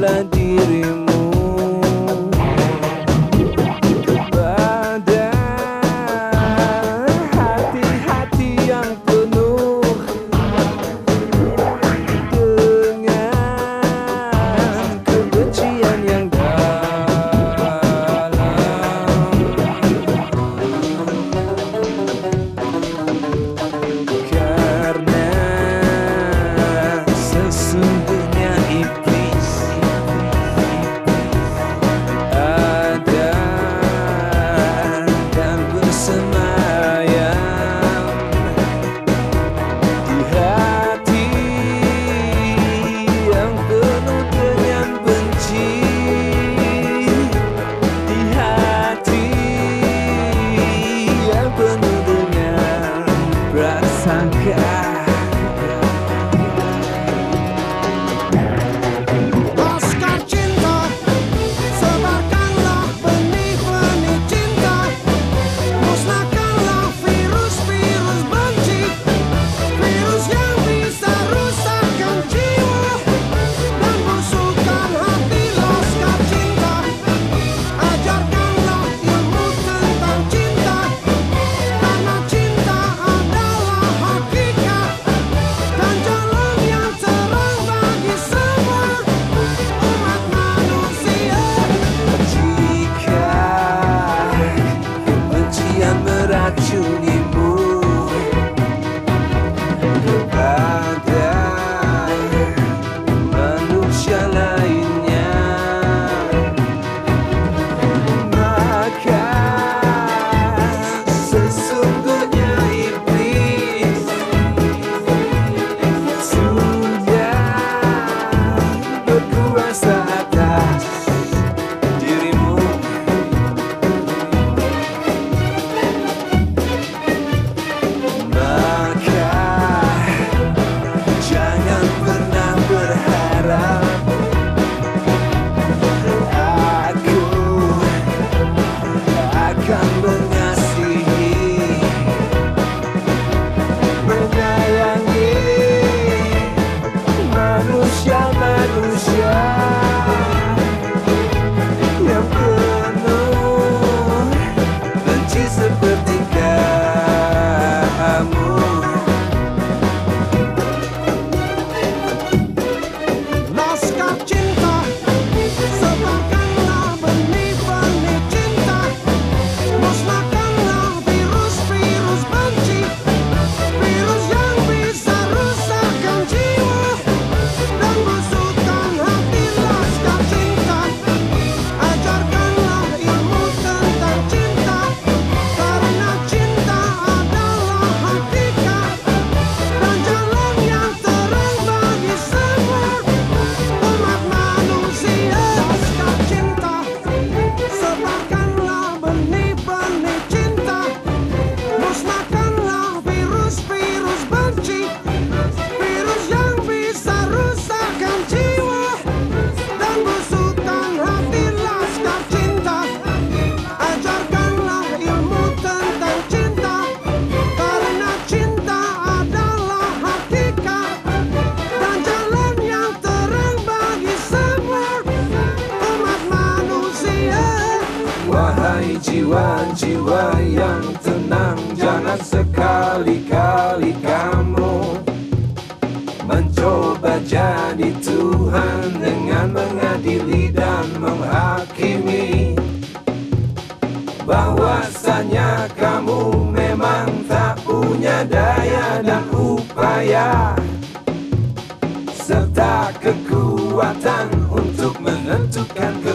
Berikanlah dirimu kepada hati-hati yang penuh dengan kebencian yang dalam. Karena sesungguhnya iblis ada dan bersemayam di hati yang penuh dengan benci, di hati yang penuh dengan prasangka. Laskar cinta, sebarkanlah benih-benih cinta, musnahkanlah virus-virus benci, virus yang bisa rusakkan jiwa dan busukkan hati. Laskar cinta, ajarkanlah ilmu tentang cinta, karena cinta adalah hakikat dan jalan yang terang bagi semua umat manusia. Jika kebencian meracunimu kepada manusia lainnya, maka sesungguhnya iblis sudah berkuasa atas dirimu. Maka jangan pernah berharap aku akan mengasihi, menyayangi manusia-manusia yang penuh benci seperti kamu. Laskar cinta, sebarkanlah benih-benih cinta, musnahkanlah virus-virus benci, virus yang bisa rusakkan jiwa dan busukkan hati. Laskar cinta, ajarkanlah ilmu tentang cinta, karena cinta adalah hakikat dan jalan yang terang bagi semua umat manusia. Laskar cinta, sebarkanlah benih-benih cinta, musnahkanlah virus-virus benci, virus yang bisa rusakkan jiwa dan busukkan hati. Laskar cinta, ajarkanlah ilmu tentang cinta, karena cinta adalah hakikat dan jalan yang terang bagi semua umat manusia. Wahai jiwa-jiwa yang tenang, jangan sekali-kali kamu mencoba jadi Tuhan dengan mengadili dan menghakimi bahwasanya kamu memang tak punya daya dan upaya serta kekuatan untuk menentukan